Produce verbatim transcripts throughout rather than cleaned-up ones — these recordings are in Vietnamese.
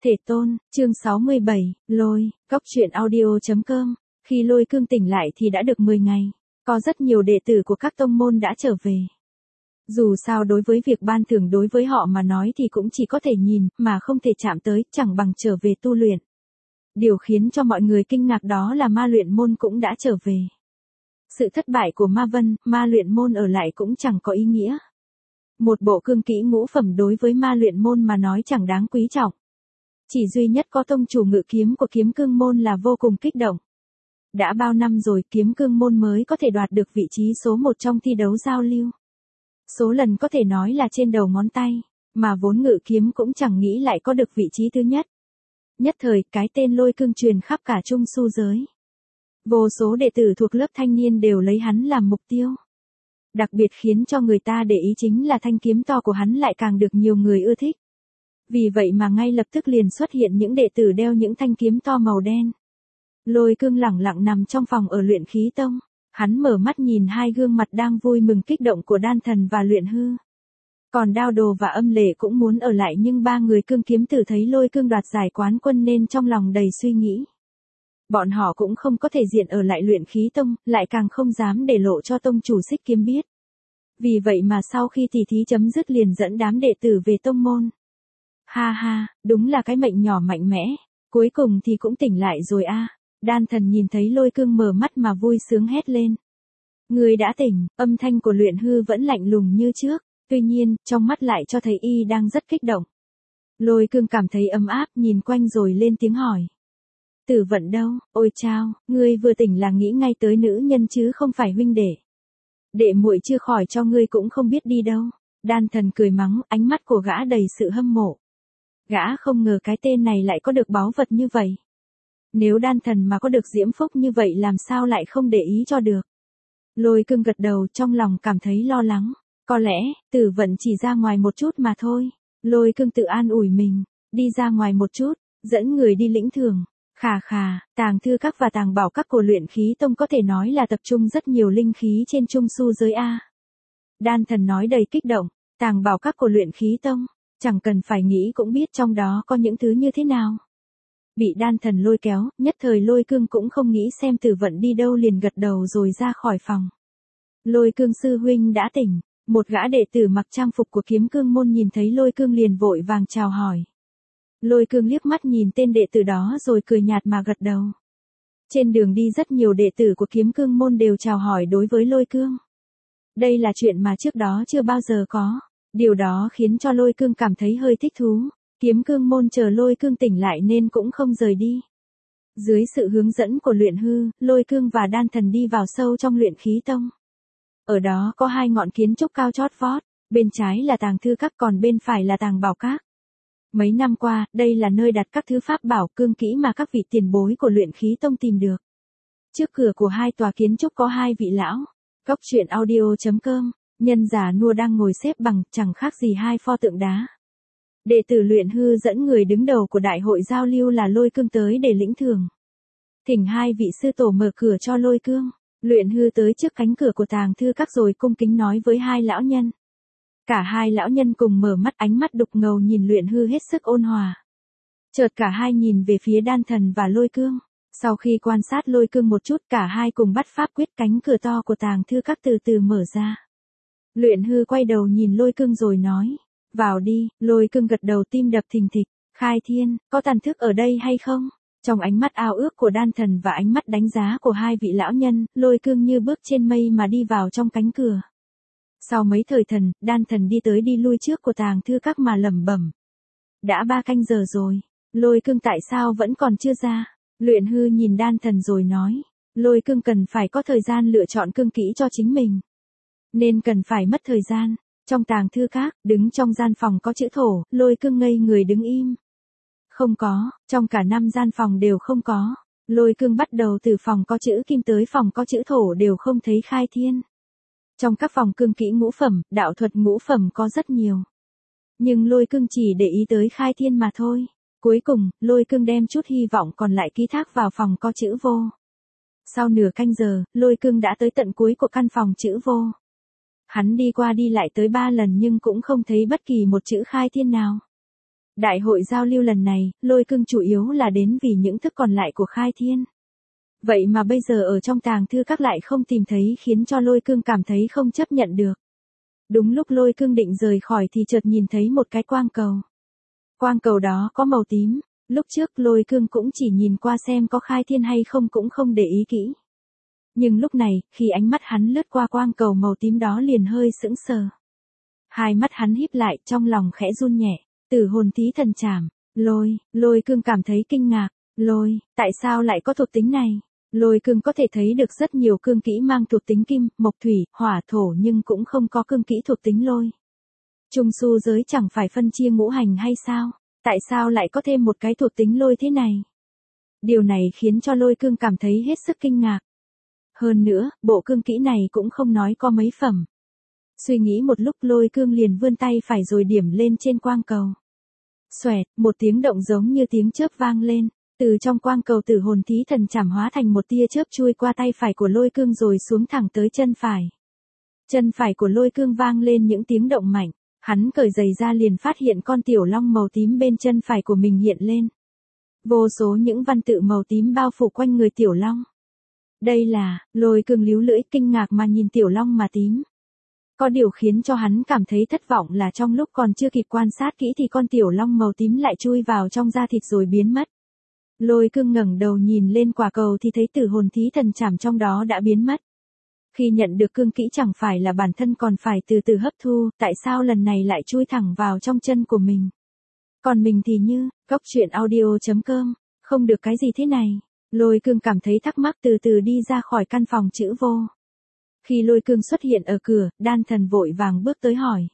Thể tôn, chương sáu mươi bảy, lôi, góc truyện audio.com. Khi lôi cương tỉnh lại thì đã được mười ngày. Có rất nhiều đệ tử của các tông môn đã trở về. Dù sao đối với việc ban thưởng đối với họ mà nói thì cũng chỉ có thể nhìn, mà không thể chạm tới, chẳng bằng trở về tu luyện. Điều khiến cho mọi người kinh ngạc đó là ma luyện môn cũng đã trở về. Sự thất bại của ma vân, ma luyện môn ở lại cũng chẳng có ý nghĩa. Một bộ cương kỹ ngũ phẩm đối với ma luyện môn mà nói chẳng đáng quý trọng. Chỉ duy nhất có tông chủ ngự kiếm của kiếm cương môn là vô cùng kích động. Đã bao năm rồi kiếm cương môn mới có thể đoạt được vị trí số một trong thi đấu giao lưu. Số lần có thể nói là trên đầu ngón tay, mà vốn ngự kiếm cũng chẳng nghĩ lại có được vị trí thứ nhất. Nhất thời cái tên lôi cương truyền khắp cả trung su giới. Vô số đệ tử thuộc lớp thanh niên đều lấy hắn làm mục tiêu. Đặc biệt khiến cho người ta để ý chính là thanh kiếm to của hắn lại càng được nhiều người ưa thích. Vì vậy mà ngay lập tức liền xuất hiện những đệ tử đeo những thanh kiếm to màu đen. Lôi cương lẳng lặng nằm trong phòng ở luyện khí tông. Hắn mở mắt nhìn hai gương mặt đang vui mừng kích động của đan thần và luyện hư. Còn đao đồ và âm lệ cũng muốn ở lại nhưng ba người cương kiếm tử thấy lôi cương đoạt giải quán quân nên trong lòng đầy suy nghĩ. Bọn họ cũng không có thể diện ở lại luyện khí tông, lại càng không dám để lộ cho tông chủ Xích Kiếm biết. Vì vậy mà sau khi tỷ thí chấm dứt liền dẫn đám đệ tử về tông môn. Ha ha, đúng là cái mệnh nhỏ mạnh mẽ, cuối cùng thì cũng tỉnh lại rồi a. Đan thần nhìn thấy lôi cương mở mắt mà vui sướng hét lên. Người đã tỉnh, âm thanh của luyện hư vẫn lạnh lùng như trước, tuy nhiên, trong mắt lại cho thấy y đang rất kích động. Lôi cương cảm thấy ấm áp nhìn quanh rồi lên tiếng hỏi. Tử vận đâu, ôi chao, ngươi vừa tỉnh là nghĩ ngay tới nữ nhân chứ không phải huynh đệ. Đệ muội chưa khỏi cho ngươi cũng không biết đi đâu. Đan thần cười mắng, ánh mắt của gã đầy sự hâm mộ. Gã không ngờ cái tên này lại có được báu vật như vậy. Nếu đan thần mà có được diễm phúc như vậy làm sao lại không để ý cho được. Lôi cương gật đầu trong lòng cảm thấy lo lắng. Có lẽ, tử vận chỉ ra ngoài một chút mà thôi. Lôi cương tự an ủi mình, đi ra ngoài một chút, dẫn người đi lĩnh thưởng. Khà khà, tàng thư các và tàng bảo các của luyện khí tông có thể nói là tập trung rất nhiều linh khí trên trung su giới A. Đan thần nói đầy kích động, tàng bảo các của luyện khí tông, chẳng cần phải nghĩ cũng biết trong đó có những thứ như thế nào. Bị đan thần lôi kéo, nhất thời lôi cương cũng không nghĩ xem tử vận đi đâu liền gật đầu rồi ra khỏi phòng. Lôi cương sư huynh đã tỉnh, một gã đệ tử mặc trang phục của kiếm cương môn nhìn thấy lôi cương liền vội vàng chào hỏi. Lôi cương liếc mắt nhìn tên đệ tử đó rồi cười nhạt mà gật đầu. Trên đường đi rất nhiều đệ tử của kiếm cương môn đều chào hỏi đối với lôi cương. Đây là chuyện mà trước đó chưa bao giờ có. Điều đó khiến cho lôi cương cảm thấy hơi thích thú. Kiếm cương môn chờ lôi cương tỉnh lại nên cũng không rời đi. Dưới sự hướng dẫn của luyện hư, lôi cương và đan thần đi vào sâu trong luyện khí tông. Ở đó có hai ngọn kiến trúc cao chót vót, bên trái là tàng thư các còn bên phải là tàng bảo các. Mấy năm qua, đây là nơi đặt các thứ pháp bảo cương kỹ mà các vị tiền bối của luyện khí tông tìm được. Trước cửa của hai tòa kiến trúc có hai vị lão. Góc truyện audio.com, nhân giả nua đang ngồi xếp bằng chẳng khác gì hai pho tượng đá. Đệ tử luyện hư dẫn người đứng đầu của đại hội giao lưu là lôi cương tới để lĩnh thưởng. Thỉnh hai vị sư tổ mở cửa cho lôi cương. Luyện hư tới trước cánh cửa của tàng thư các rồi cung kính nói với hai lão nhân. Cả hai lão nhân cùng mở mắt ánh mắt đục ngầu nhìn luyện hư hết sức ôn hòa. Chợt cả hai nhìn về phía đan thần và lôi cương. Sau khi quan sát lôi cương một chút cả hai cùng bắt pháp quyết cánh cửa to của tàng thư các từ từ mở ra. Luyện hư quay đầu nhìn lôi cương rồi nói. Vào đi, lôi cương gật đầu tim đập thình thịch. Khai thiên, có tàn thức ở đây hay không? Trong ánh mắt ao ước của đan thần và ánh mắt đánh giá của hai vị lão nhân, lôi cương như bước trên mây mà đi vào trong cánh cửa. Sau mấy thời thần, đan thần đi tới đi lui trước của tàng thư các mà lẩm bẩm. Đã ba canh giờ rồi, lôi cương tại sao vẫn còn chưa ra? Luyện hư nhìn đan thần rồi nói. Lôi cương cần phải có thời gian lựa chọn cương kỹ cho chính mình. Nên cần phải mất thời gian. Trong tàng thư các, đứng trong gian phòng có chữ thổ, lôi cương ngây người đứng im. Không có, trong cả năm gian phòng đều không có. Lôi cương bắt đầu từ phòng có chữ kim tới phòng có chữ thổ đều không thấy khai thiên. Trong các phòng cương kỹ ngũ phẩm, đạo thuật ngũ phẩm có rất nhiều. Nhưng lôi cương chỉ để ý tới khai thiên mà thôi. Cuối cùng, lôi cương đem chút hy vọng còn lại ký thác vào phòng có chữ vô. Sau nửa canh giờ, lôi cương đã tới tận cuối của căn phòng chữ vô. Hắn đi qua đi lại tới ba lần nhưng cũng không thấy bất kỳ một chữ khai thiên nào. Đại hội giao lưu lần này, Lôi Cương chủ yếu là đến vì những thức còn lại của Khai Thiên. Vậy mà bây giờ ở trong tàng thư các lại không tìm thấy, khiến cho Lôi Cương cảm thấy không chấp nhận được. Đúng lúc Lôi Cương định rời khỏi thì chợt nhìn thấy một cái quang cầu. Quang cầu đó có màu tím, lúc trước Lôi Cương cũng chỉ nhìn qua xem có Khai Thiên hay không cũng không để ý kỹ. Nhưng lúc này, khi ánh mắt hắn lướt qua quang cầu màu tím đó liền hơi sững sờ. Hai mắt hắn híp lại, trong lòng khẽ run nhẹ, Tử Hồn Thí Thần Trảm, Lôi, Lôi Cương cảm thấy kinh ngạc, Lôi, tại sao lại có thuộc tính này? Lôi Cương có thể thấy được rất nhiều cương kỹ mang thuộc tính kim, mộc thủy, hỏa thổ nhưng cũng không có cương kỹ thuộc tính lôi. Trung su giới chẳng phải phân chia ngũ hành hay sao? Tại sao lại có thêm một cái thuộc tính lôi thế này? Điều này khiến cho Lôi Cương cảm thấy hết sức kinh ngạc. Hơn nữa, bộ cương kỹ này cũng không nói có mấy phẩm. Suy nghĩ một lúc Lôi Cương liền vươn tay phải rồi điểm lên trên quang cầu. Xoẹt, một tiếng động giống như tiếng chớp vang lên. Từ trong quang cầu Tử Hồn Thí Thần Trảm hóa thành một tia chớp chui qua tay phải của Lôi Cương rồi xuống thẳng tới chân phải. Chân phải của Lôi Cương vang lên những tiếng động mạnh. Hắn cởi giày ra liền phát hiện con tiểu long màu tím bên chân phải của mình hiện lên. Vô số những văn tự màu tím bao phủ quanh người tiểu long. Đây là, Lôi Cương líu lưỡi kinh ngạc mà nhìn tiểu long mà tím. Có điều khiến cho hắn cảm thấy thất vọng là trong lúc còn chưa kịp quan sát kỹ thì con tiểu long màu tím lại chui vào trong da thịt rồi biến mất. Lôi Cương ngẩng đầu nhìn lên quả cầu thì thấy Tử Hồn Thí Thần Trảm trong đó đã biến mất. Khi nhận được cương kỹ chẳng phải là bản thân còn phải từ từ hấp thu, tại sao lần này lại chui thẳng vào trong chân của mình? Còn mình thì như, cốc truyện audio chấm com, không được cái gì thế này? Lôi Cương cảm thấy thắc mắc từ từ đi ra khỏi căn phòng chữ vô. Khi Lôi Cương xuất hiện ở cửa, Đan Thần vội vàng bước tới hỏi.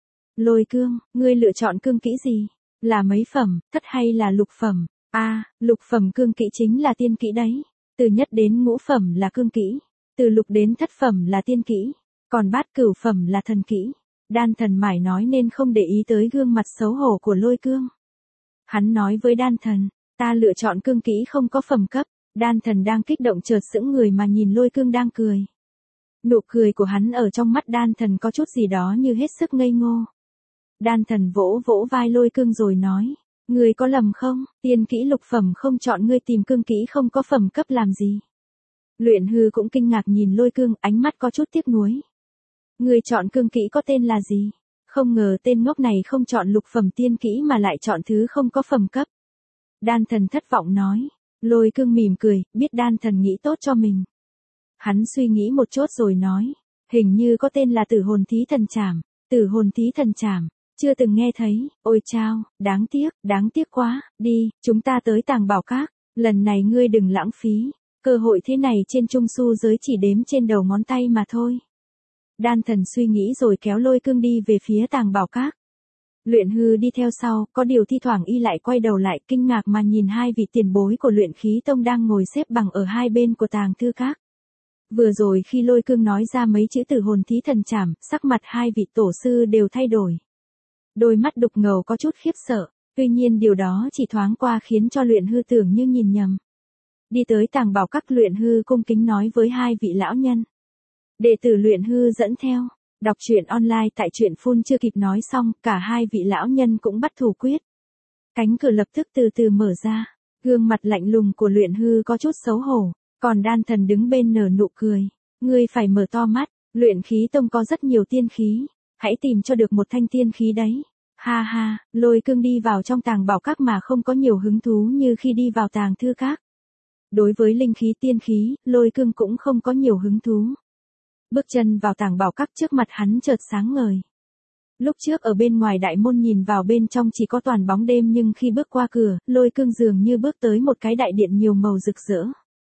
Lôi Cương, ngươi lựa chọn cương kỹ gì? Là mấy phẩm, thất hay là lục phẩm? A, à, lục phẩm cương kỹ chính là tiên kỹ đấy. Từ nhất đến ngũ phẩm là cương kỹ. Từ lục đến thất phẩm là tiên kỹ. Còn bát cửu phẩm là thần kỹ. Đan Thần mải nói nên không để ý tới gương mặt xấu hổ của Lôi Cương. Hắn nói với Đan Thần, ta lựa chọn cương kỹ không có phẩm cấp. Đan Thần đang kích động chợt sững người mà nhìn Lôi Cương đang cười. Nụ cười của hắn ở trong mắt Đan Thần có chút gì đó như hết sức ngây ngô. Đan Thần vỗ vỗ vai Lôi Cương rồi nói. Ngươi có lầm không, tiên kỹ lục phẩm không chọn ngươi tìm cương kỹ không có phẩm cấp làm gì? Luyện Hư cũng kinh ngạc nhìn Lôi Cương, ánh mắt có chút tiếc nuối. Ngươi chọn cương kỹ có tên là gì? Không ngờ tên ngốc này không chọn lục phẩm tiên kỹ mà lại chọn thứ không có phẩm cấp. Đan Thần thất vọng nói. Lôi Cương mỉm cười, biết Đan Thần nghĩ tốt cho mình. Hắn suy nghĩ một chút rồi nói. Hình như có tên là Tử Hồn Thí Thần Trảm. Tử Hồn Thí Thần Trảm. Chưa từng nghe thấy, ôi chao, đáng tiếc, đáng tiếc quá, đi, chúng ta tới Tàng Bảo Các, lần này ngươi đừng lãng phí, cơ hội thế này trên trung su giới chỉ đếm trên đầu ngón tay mà thôi. Đan Thần suy nghĩ rồi kéo Lôi Cương đi về phía Tàng Bảo Các. Luyện Hư đi theo sau, có điều thi thoảng y lại quay đầu lại kinh ngạc mà nhìn hai vị tiền bối của Luyện Khí Tông đang ngồi xếp bằng ở hai bên của Tàng Thư Các. Vừa rồi khi Lôi Cương nói ra mấy chữ Tử Hồn Thí Thần Trảm, sắc mặt hai vị tổ sư đều thay đổi. Đôi mắt đục ngầu có chút khiếp sợ, tuy nhiên điều đó chỉ thoáng qua khiến cho Luyện Hư tưởng như nhìn nhầm. Đi tới Tàng Bảo Các, Luyện Hư cung kính nói với hai vị lão nhân. Đệ tử Luyện Hư dẫn theo, đọc truyện online tại truyện phun chưa kịp nói xong, cả hai vị lão nhân cũng bắt thủ quyết. Cánh cửa lập tức từ từ mở ra, gương mặt lạnh lùng của Luyện Hư có chút xấu hổ, còn Đan Thần đứng bên nở nụ cười. Ngươi phải mở to mắt, Luyện Khí Tông có rất nhiều tiên khí. Hãy tìm cho được một thanh tiên khí đấy. Ha ha, Lôi Cương đi vào trong Tàng Bảo Các mà không có nhiều hứng thú như khi đi vào Tàng Thư Các. Đối với linh khí tiên khí, Lôi Cương cũng không có nhiều hứng thú. Bước chân vào Tàng Bảo Các, trước mặt hắn chợt sáng ngời. Lúc trước ở bên ngoài đại môn nhìn vào bên trong chỉ có toàn bóng đêm, nhưng khi bước qua cửa, Lôi Cương dường như bước tới một cái đại điện nhiều màu rực rỡ.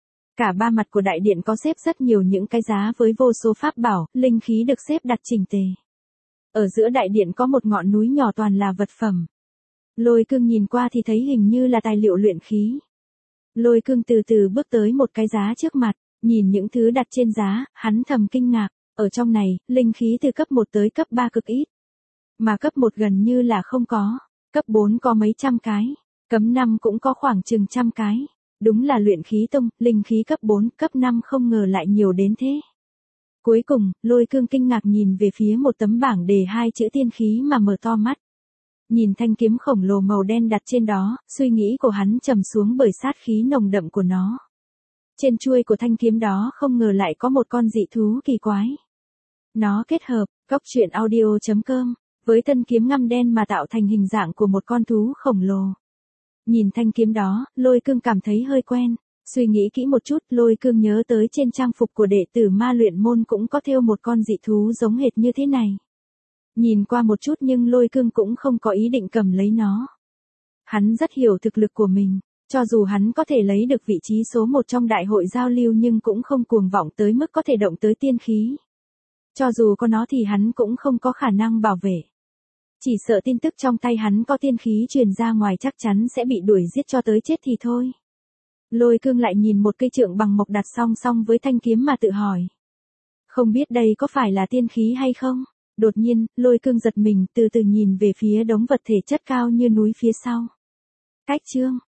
Cả ba mặt của đại điện có xếp rất nhiều những cái giá với vô số pháp bảo, linh khí được xếp đặt chỉnh tề. Ở giữa đại điện có một ngọn núi nhỏ toàn là vật phẩm. Lôi Cương nhìn qua thì thấy hình như là tài liệu luyện khí. Lôi Cương từ từ bước tới một cái giá trước mặt, nhìn những thứ đặt trên giá, hắn thầm kinh ngạc, ở trong này, linh khí từ cấp một tới cấp ba cực ít. Mà cấp một gần như là không có, cấp bốn có mấy trăm cái, cấp năm cũng có khoảng chừng trăm cái. Đúng là Luyện Khí Tông, linh khí cấp bốn, cấp năm không ngờ lại nhiều đến thế. Cuối cùng, Lôi Cương kinh ngạc nhìn về phía một tấm bảng đề hai chữ tiên khí mà mở to mắt. Nhìn thanh kiếm khổng lồ màu đen đặt trên đó, suy nghĩ của hắn trầm xuống bởi sát khí nồng đậm của nó. Trên chuôi của thanh kiếm đó không ngờ lại có một con dị thú kỳ quái. Nó kết hợp, cốc truyện audio chấm com, với thân kiếm ngăm đen mà tạo thành hình dạng của một con thú khổng lồ. Nhìn thanh kiếm đó, Lôi Cương cảm thấy hơi quen. Suy nghĩ kỹ một chút, Lôi Cương nhớ tới trên trang phục của đệ tử ma luyện môn cũng có thêu một con dị thú giống hệt như thế này. Nhìn qua một chút nhưng Lôi Cương cũng không có ý định cầm lấy nó. Hắn rất hiểu thực lực của mình, cho dù hắn có thể lấy được vị trí số một trong đại hội giao lưu nhưng cũng không cuồng vọng tới mức có thể động tới tiên khí. Cho dù có nó thì hắn cũng không có khả năng bảo vệ. Chỉ sợ tin tức trong tay hắn có tiên khí truyền ra ngoài chắc chắn sẽ bị đuổi giết cho tới chết thì thôi. Lôi Cương lại nhìn một cây trượng bằng mộc đặt song song với thanh kiếm mà tự hỏi. Không biết đây có phải là tiên khí hay không? Đột nhiên, Lôi Cương giật mình từ từ nhìn về phía đống vật thể chất cao như núi phía sau. Cách chương